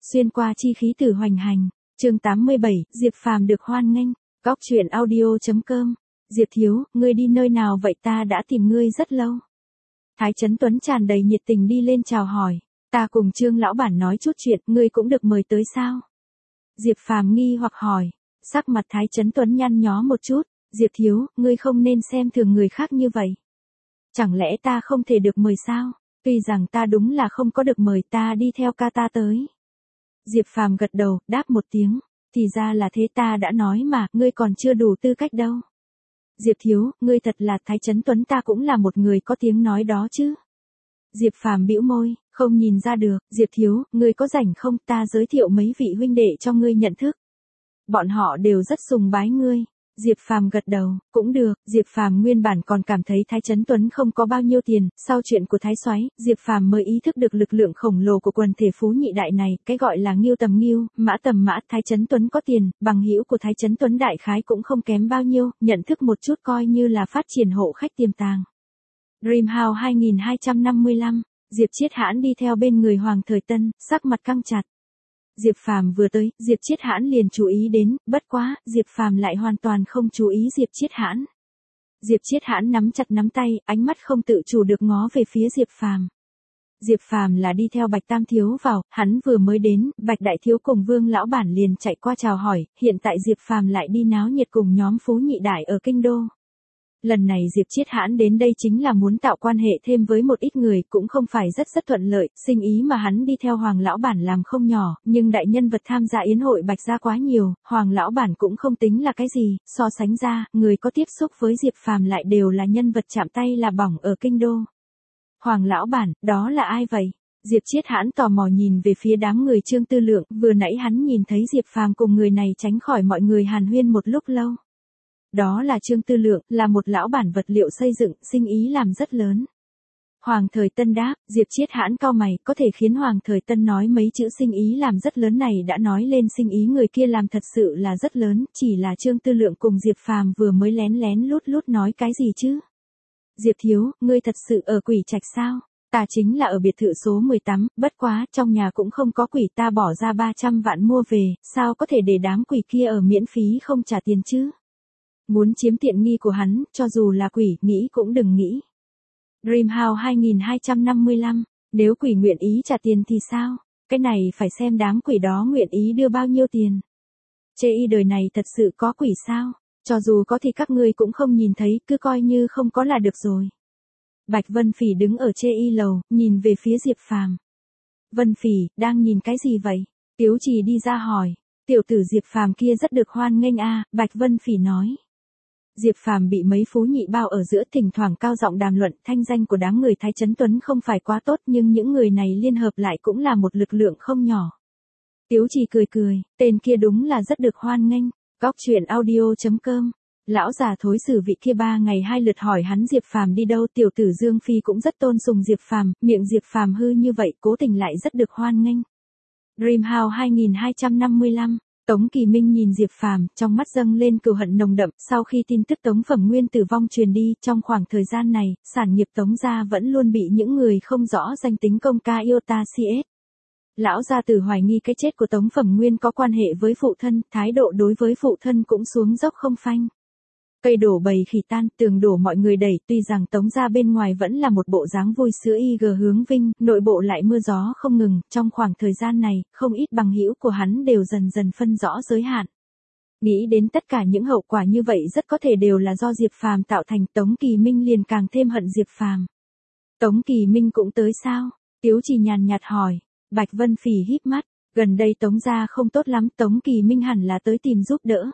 Xuyên qua chi khí tử hoành hành. Chương 87, Diệp Phàm được hoan nghênh. Góc truyện audio.com. Diệp thiếu, ngươi đi nơi nào vậy, ta đã tìm ngươi rất lâu. Thái Chấn Tuấn tràn đầy nhiệt tình đi lên chào hỏi. Ta cùng Trương lão bản nói chút chuyện, ngươi cũng được mời tới sao? Diệp Phàm nghi hoặc hỏi. Sắc mặt Thái Chấn Tuấn nhăn nhó một chút. Diệp thiếu, ngươi không nên xem thường người khác như vậy. Chẳng lẽ ta không thể được mời sao? Tuy rằng ta đúng là không có được mời, ta đi theo ca ta tới. Diệp Phàm gật đầu, đáp một tiếng. Thì ra là thế, ta đã nói mà, ngươi còn chưa đủ tư cách đâu. Diệp thiếu, ngươi thật là Thái Chấn Tuấn, ta cũng là một người có tiếng nói đó chứ. Diệp Phàm bĩu môi, không nhìn ra được. Diệp thiếu, ngươi có rảnh không, ta giới thiệu mấy vị huynh đệ cho ngươi nhận thức. Bọn họ đều rất sùng bái ngươi. Diệp Phàm gật đầu, cũng được. Diệp Phàm nguyên bản còn cảm thấy Thái Chấn Tuấn không có bao nhiêu tiền, sau chuyện của Thái Soái, Diệp Phàm mới ý thức được lực lượng khổng lồ của quần thể phú nhị đại này, cái gọi là Ngưu tầm Ngưu, Mã tầm Mã, Thái Chấn Tuấn có tiền, bằng hữu của Thái Chấn Tuấn đại khái cũng không kém bao nhiêu, nhận thức một chút coi như là phát triển hộ khách tiềm tàng. Dream House 2255, Diệp Chiết Hãn đi theo bên người Hoàng Thời Tân, sắc mặt căng chặt. Diệp Phàm vừa tới, Diệp Chiết Hãn liền chú ý đến, bất quá, Diệp Phàm lại hoàn toàn không chú ý Diệp Chiết Hãn. Diệp Chiết Hãn nắm chặt nắm tay, ánh mắt không tự chủ được ngó về phía Diệp Phàm. Diệp Phàm là đi theo Bạch Tam thiếu vào, hắn vừa mới đến, Bạch Đại thiếu cùng Vương lão bản liền chạy qua chào hỏi, hiện tại Diệp Phàm lại đi náo nhiệt cùng nhóm phú nhị đại ở kinh đô. Lần này Diệp Chiết Hãn đến đây chính là muốn tạo quan hệ thêm với một ít người, cũng không phải rất thuận lợi, sinh ý mà hắn đi theo Hoàng lão bản làm không nhỏ, nhưng đại nhân vật tham gia yến hội Bạch gia quá nhiều, Hoàng lão bản cũng không tính là cái gì, so sánh ra, người có tiếp xúc với Diệp Phàm lại đều là nhân vật chạm tay là bỏng ở kinh đô. Hoàng lão bản, đó là ai vậy? Diệp Chiết Hãn tò mò nhìn về phía đám người Trương Tư Lượng, vừa nãy hắn nhìn thấy Diệp Phàm cùng người này tránh khỏi mọi người hàn huyên một lúc lâu. Đó là Trương Tư Lượng, là một lão bản vật liệu xây dựng, sinh ý làm rất lớn. Hoàng Thời Tân đáp. Diệp Chiết Hãn cau mày, có thể khiến Hoàng Thời Tân nói mấy chữ sinh ý làm rất lớn này đã nói lên sinh ý người kia làm thật sự là rất lớn, chỉ là Trương Tư Lượng cùng Diệp Phàm vừa mới lén lút nói cái gì chứ? Diệp thiếu, ngươi thật sự ở Quỷ Trạch sao? Ta chính là ở biệt thự số 18, bất quá, trong nhà cũng không có quỷ, ta bỏ ra 300 vạn mua về, sao có thể để đám quỷ kia ở miễn phí không trả tiền chứ? Muốn chiếm tiện nghi của hắn, cho dù là quỷ, nghĩ cũng đừng nghĩ. Dream House 2255, nếu quỷ nguyện ý trả tiền thì sao? Cái này phải xem đám quỷ đó nguyện ý đưa bao nhiêu tiền. Chê y đời này thật sự có quỷ sao? Cho dù có thì các ngươi cũng không nhìn thấy, cứ coi như không có là được rồi. Bạch Vân Phỉ đứng ở chê y lầu, nhìn về phía Diệp Phàm. Vân Phỉ, đang nhìn cái gì vậy? Tiếu Trì đi ra hỏi. Tiểu tử Diệp Phàm kia rất được hoan nghênh a, Bạch Vân Phỉ nói. Diệp Phàm bị mấy phú nhị bao ở giữa, thỉnh thoảng cao giọng đàm luận, thanh danh của đám người Thái Chấn Tuấn không phải quá tốt, nhưng những người này liên hợp lại cũng là một lực lượng không nhỏ. Tiếu Trì cười, tên kia đúng là rất được hoan nghênh. Góc truyện audio.com. Lão già thối xử vị kia 3 ngày 2 lượt hỏi hắn Diệp Phàm đi đâu, tiểu tử Dương Phi cũng rất tôn sùng Diệp Phàm, miệng Diệp Phàm hư như vậy, cố tình lại rất được hoan nghênh. Dream House 2255. Tống Kỳ Minh nhìn Diệp Phàm, trong mắt dâng lên cừu hận nồng đậm, sau khi tin tức Tống Phẩm Nguyên tử vong truyền đi, trong khoảng thời gian này, sản nghiệp Tống gia vẫn luôn bị những người không rõ danh tính công ca iota cs. Lão gia tử hoài nghi cái chết của Tống Phẩm Nguyên có quan hệ với phụ thân, thái độ đối với phụ thân cũng xuống dốc không phanh. Cây đổ bầy khỉ tan, tường đổ mọi người đẩy, tuy rằng Tống gia bên ngoài vẫn là một bộ dáng vui sữa IG hướng vinh, nội bộ lại mưa gió không ngừng, trong khoảng thời gian này, không ít bằng hữu của hắn đều dần phân rõ giới hạn. Nghĩ đến tất cả những hậu quả như vậy rất có thể đều là do Diệp Phàm tạo thành, Tống Kỳ Minh liền càng thêm hận Diệp Phàm. Tống Kỳ Minh cũng tới sao? Tiếu Trì nhàn nhạt hỏi. Bạch Vân Phỉ híp mắt, gần đây Tống gia không tốt lắm, Tống Kỳ Minh hẳn là tới tìm giúp đỡ.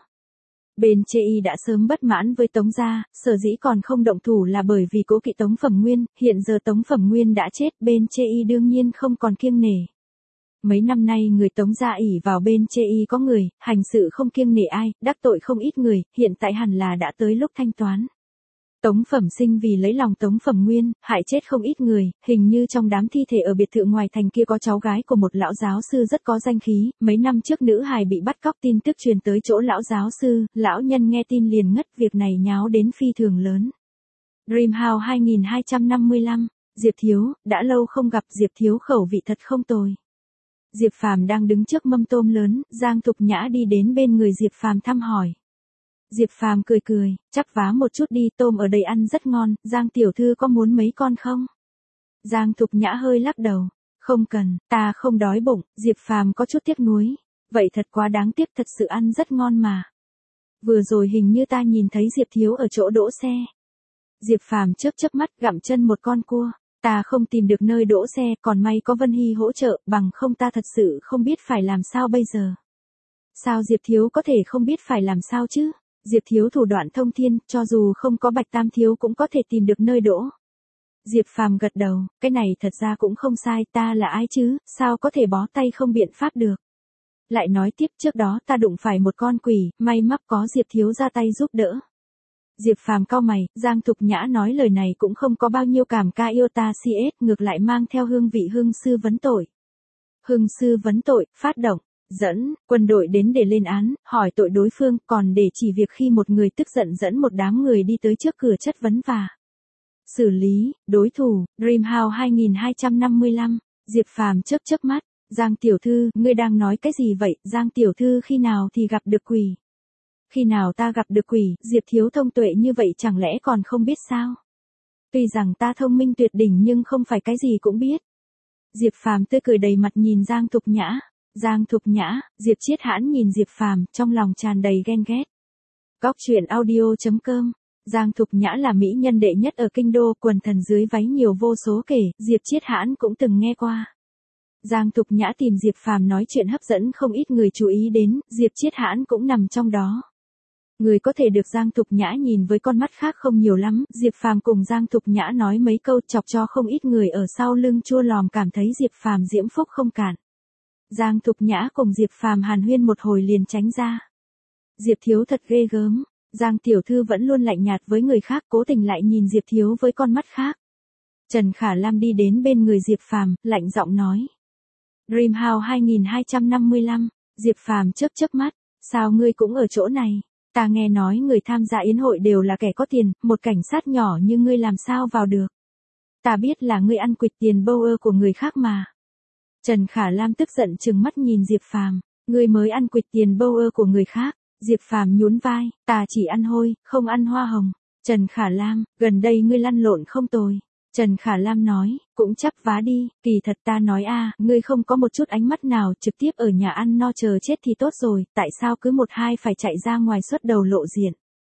Bên chê y đã sớm bất mãn với Tống gia, sở dĩ còn không động thủ là bởi vì cố kỵ Tống Phẩm Nguyên, hiện giờ Tống Phẩm Nguyên đã chết, bên chê y đương nhiên không còn kiêng nể. Mấy năm nay người Tống gia ỷ vào bên chê y có người, hành sự không kiêng nể ai, đắc tội không ít người, hiện tại hẳn là đã tới lúc thanh toán. Tống Phẩm Sinh vì lấy lòng Tống Phẩm Nguyên, hại chết không ít người, hình như trong đám thi thể ở biệt thự ngoài thành kia có cháu gái của một lão giáo sư rất có danh khí, mấy năm trước nữ hài bị bắt cóc, tin tức truyền tới chỗ lão giáo sư, lão nhân nghe tin liền ngất, việc này nháo đến phi thường lớn. Dream House 2255, Diệp thiếu, đã lâu không gặp, Diệp thiếu khẩu vị thật không tồi. Diệp Phàm đang đứng trước mâm tôm lớn, Giang Thục Nhã đi đến bên người Diệp Phàm thăm hỏi. Diệp Phàm cười cười, chắp vá một chút đi, tôm ở đây ăn rất ngon, Giang tiểu thư có muốn mấy con không? Giang Thục Nhã hơi lắc đầu, không cần, ta không đói bụng, Diệp Phàm có chút tiếc nuối, vậy thật quá đáng tiếc, thật sự ăn rất ngon mà. Vừa rồi hình như ta nhìn thấy Diệp thiếu ở chỗ đỗ xe. Diệp Phàm chớp mắt gặm chân một con cua, ta không tìm được nơi đỗ xe, còn may có Vân Hy hỗ trợ, bằng không ta thật sự không biết phải làm sao bây giờ. Sao Diệp thiếu có thể không biết phải làm sao chứ? Diệp thiếu thủ đoạn thông thiên, cho dù không có Bạch Tam thiếu cũng có thể tìm được nơi đỗ. Diệp Phàm gật đầu, cái này thật ra cũng không sai, ta là ai chứ, sao có thể bó tay không biện pháp được. Lại nói tiếp, trước đó ta đụng phải một con quỷ, may mắn có Diệp thiếu ra tay giúp đỡ. Diệp Phàm cau mày, Giang Thục Nhã nói lời này cũng không có bao nhiêu cảm ca yêu ta CS, ngược lại mang theo hương vị hương sư vấn tội. Hương sư vấn tội, phát động, dẫn, quân đội đến để lên án, hỏi tội đối phương, còn để chỉ việc khi một người tức giận dẫn một đám người đi tới trước cửa chất vấn và xử lý, đối thủ, Dreamhouse 2255, Diệp Phàm chớp mắt, Giang tiểu thư, ngươi đang nói cái gì vậy, Giang tiểu thư khi nào thì gặp được quỷ? Khi nào ta gặp được quỷ, Diệp thiếu thông tuệ như vậy chẳng lẽ còn không biết sao? Tuy rằng ta thông minh tuyệt đỉnh nhưng không phải cái gì cũng biết. Diệp Phàm tươi cười đầy mặt nhìn Giang Thục Nhã. Giang Thục Nhã, Diệp Chiết Hãn nhìn Diệp Phàm, trong lòng tràn đầy ghen ghét. Góc truyện audio.com. Giang Thục Nhã là mỹ nhân đệ nhất ở kinh đô, quần thần dưới váy nhiều vô số kể, Diệp Chiết Hãn cũng từng nghe qua. Giang Thục Nhã tìm Diệp Phàm nói chuyện hấp dẫn không ít người chú ý đến, Diệp Chiết Hãn cũng nằm trong đó. Người có thể được Giang Thục Nhã nhìn với con mắt khác không nhiều lắm, Diệp Phàm cùng Giang Thục Nhã nói mấy câu chọc cho không ít người ở sau lưng chua lòm cảm thấy Diệp Phàm diễm phúc không cản. Giang Thục Nhã cùng Diệp Phàm hàn huyên một hồi liền tránh ra. Diệp thiếu thật ghê gớm, Giang tiểu thư vẫn luôn lạnh nhạt với người khác, cố tình lại nhìn Diệp thiếu với con mắt khác. Trần Khả Lam đi đến bên người Diệp Phàm, lạnh giọng nói. Dreamhouse 2255, Diệp Phàm chớp mắt, sao ngươi cũng ở chỗ này? Ta nghe nói người tham gia yến hội đều là kẻ có tiền, một cảnh sát nhỏ như ngươi làm sao vào được? Ta biết là ngươi ăn quỵt tiền Bower của người khác mà. Trần Khả Lam tức giận trừng mắt nhìn Diệp Phàm, ngươi mới ăn quỵt tiền Bower của người khác. Diệp Phàm nhún vai, ta chỉ ăn hôi, không ăn hoa hồng. Trần Khả Lam, gần đây ngươi lăn lộn không tồi. Trần Khả Lam nói, cũng chắp vá đi, kỳ thật ta nói ngươi không có một chút ánh mắt nào, trực tiếp ở nhà ăn no chờ chết thì tốt rồi, tại sao cứ một hai phải chạy ra ngoài xuất đầu lộ diện.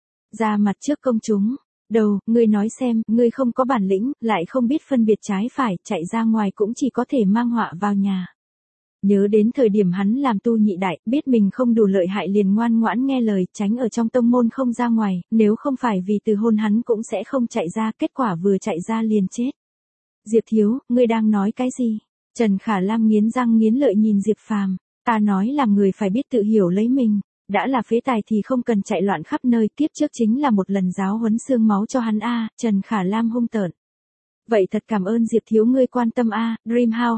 Ra mặt trước công chúng, đầu, ngươi nói xem, ngươi không có bản lĩnh, lại không biết phân biệt trái phải, chạy ra ngoài cũng chỉ có thể mang họa vào nhà. Nhớ đến thời điểm hắn làm tu nhị đại, biết mình không đủ lợi hại liền ngoan ngoãn nghe lời, tránh ở trong tông môn không ra ngoài, nếu không phải vì từ hôn hắn cũng sẽ không chạy ra, kết quả vừa chạy ra liền chết. Diệp thiếu, ngươi đang nói cái gì? Trần Khả Lam nghiến răng nghiến lợi nhìn Diệp Phàm, ta nói làm người phải biết tự hiểu lấy mình, đã là phế tài thì không cần chạy loạn khắp nơi, kiếp trước chính là một lần giáo huấn xương máu cho hắn Trần Khả Lam hung tợn. Vậy thật cảm ơn Diệp thiếu ngươi quan tâm Dreamhouse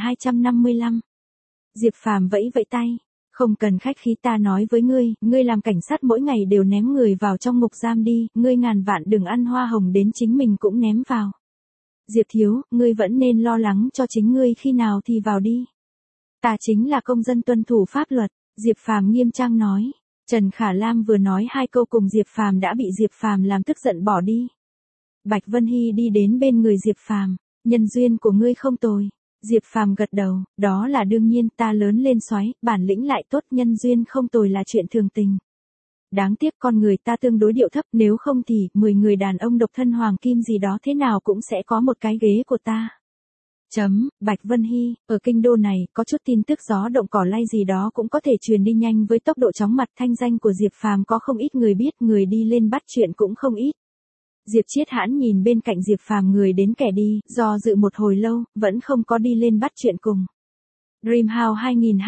2255. Diệp Phàm vẫy vẫy tay, không cần khách khí, ta nói với ngươi làm cảnh sát mỗi ngày đều ném người vào trong ngục giam đi, ngươi ngàn vạn đừng ăn hoa hồng đến chính mình cũng ném vào. Diệp thiếu, ngươi vẫn nên lo lắng cho chính ngươi, khi nào thì vào đi. Ta chính là công dân tuân thủ pháp luật, Diệp Phàm nghiêm trang nói. Trần Khả Lam vừa nói hai câu cùng Diệp Phàm đã bị Diệp Phàm làm tức giận bỏ đi. Bạch Vân Hy đi đến bên người Diệp Phàm, nhân duyên của ngươi không tồi. Diệp Phàm gật đầu, đó là đương nhiên, ta lớn lên xoáy, bản lĩnh lại tốt, nhân duyên không tồi là chuyện thường tình. Đáng tiếc con người ta tương đối điệu thấp, nếu không thì 10 người đàn ông độc thân hoàng kim gì đó thế nào cũng sẽ có một cái ghế của ta. Bạch Vân Hy, ở kinh đô này, có chút tin tức gió động cỏ lay gì đó cũng có thể truyền đi nhanh với tốc độ chóng mặt, thanh danh của Diệp Phàm có không ít người biết, người đi lên bắt chuyện cũng không ít. Diệp Chiết Hãn nhìn bên cạnh Diệp Phàm người đến kẻ đi, do dự một hồi lâu, vẫn không có đi lên bắt chuyện cùng. Dreamhouse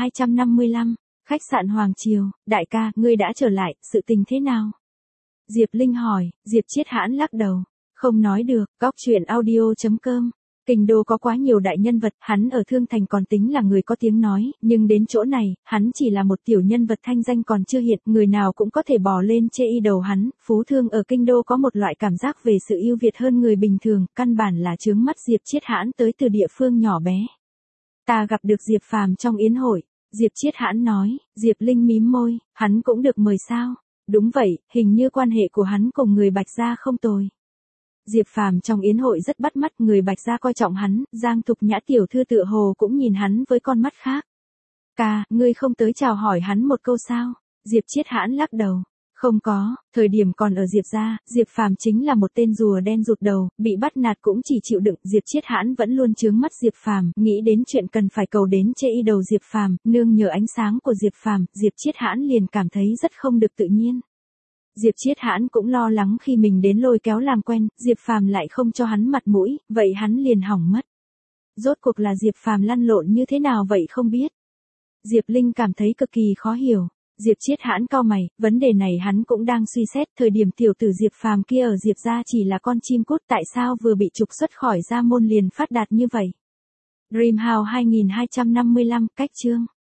2255, khách sạn Hoàng Triều, đại ca, ngươi đã trở lại, sự tình thế nào? Diệp Linh hỏi, Diệp Chiết Hãn lắc đầu, không nói được, góc truyện audio.com. Kinh đô có quá nhiều đại nhân vật, hắn ở Thương Thành còn tính là người có tiếng nói, nhưng đến chỗ này, hắn chỉ là một tiểu nhân vật thanh danh còn chưa hiện, người nào cũng có thể bò lên chê y đầu hắn. Phú thương ở Kinh đô có một loại cảm giác về sự ưu việt hơn người bình thường, căn bản là chướng mắt Diệp Chiết Hãn tới từ địa phương nhỏ bé. Ta gặp được Diệp Phàm trong yến hội. Diệp Chiết Hãn nói, Diệp Linh mím môi, hắn cũng được mời sao? Đúng vậy, hình như quan hệ của hắn cùng người Bạch Gia không tồi. Diệp Phàm trong yến hội rất bắt mắt, người Bạch Gia coi trọng hắn, Giang Thục Nhã tiểu thư tựa hồ cũng nhìn hắn với con mắt khác. Ca, ngươi không tới chào hỏi hắn một câu sao? Diệp Chiết Hãn lắc đầu. Không có, thời điểm còn ở Diệp gia, Diệp Phàm chính là một tên rùa đen rụt đầu, bị bắt nạt cũng chỉ chịu đựng. Diệp Chiết Hãn vẫn luôn chướng mắt Diệp Phàm, nghĩ đến chuyện cần phải cầu đến chê y đầu Diệp Phàm, nương nhờ ánh sáng của Diệp Phàm, Diệp Chiết Hãn liền cảm thấy rất không được tự nhiên. Diệp Chiết Hãn cũng lo lắng khi mình đến lôi kéo làm quen, Diệp Phàm lại không cho hắn mặt mũi, vậy hắn liền hỏng mất. Rốt cuộc là Diệp Phàm lăn lộn như thế nào vậy không biết. Diệp Linh cảm thấy cực kỳ khó hiểu. Diệp Chiết Hãn cau mày, vấn đề này hắn cũng đang suy xét, thời điểm tiểu tử Diệp Phàm kia ở Diệp gia chỉ là con chim cút, tại sao vừa bị trục xuất khỏi gia môn liền phát đạt như vậy. Dreamhouse 2255, cách chương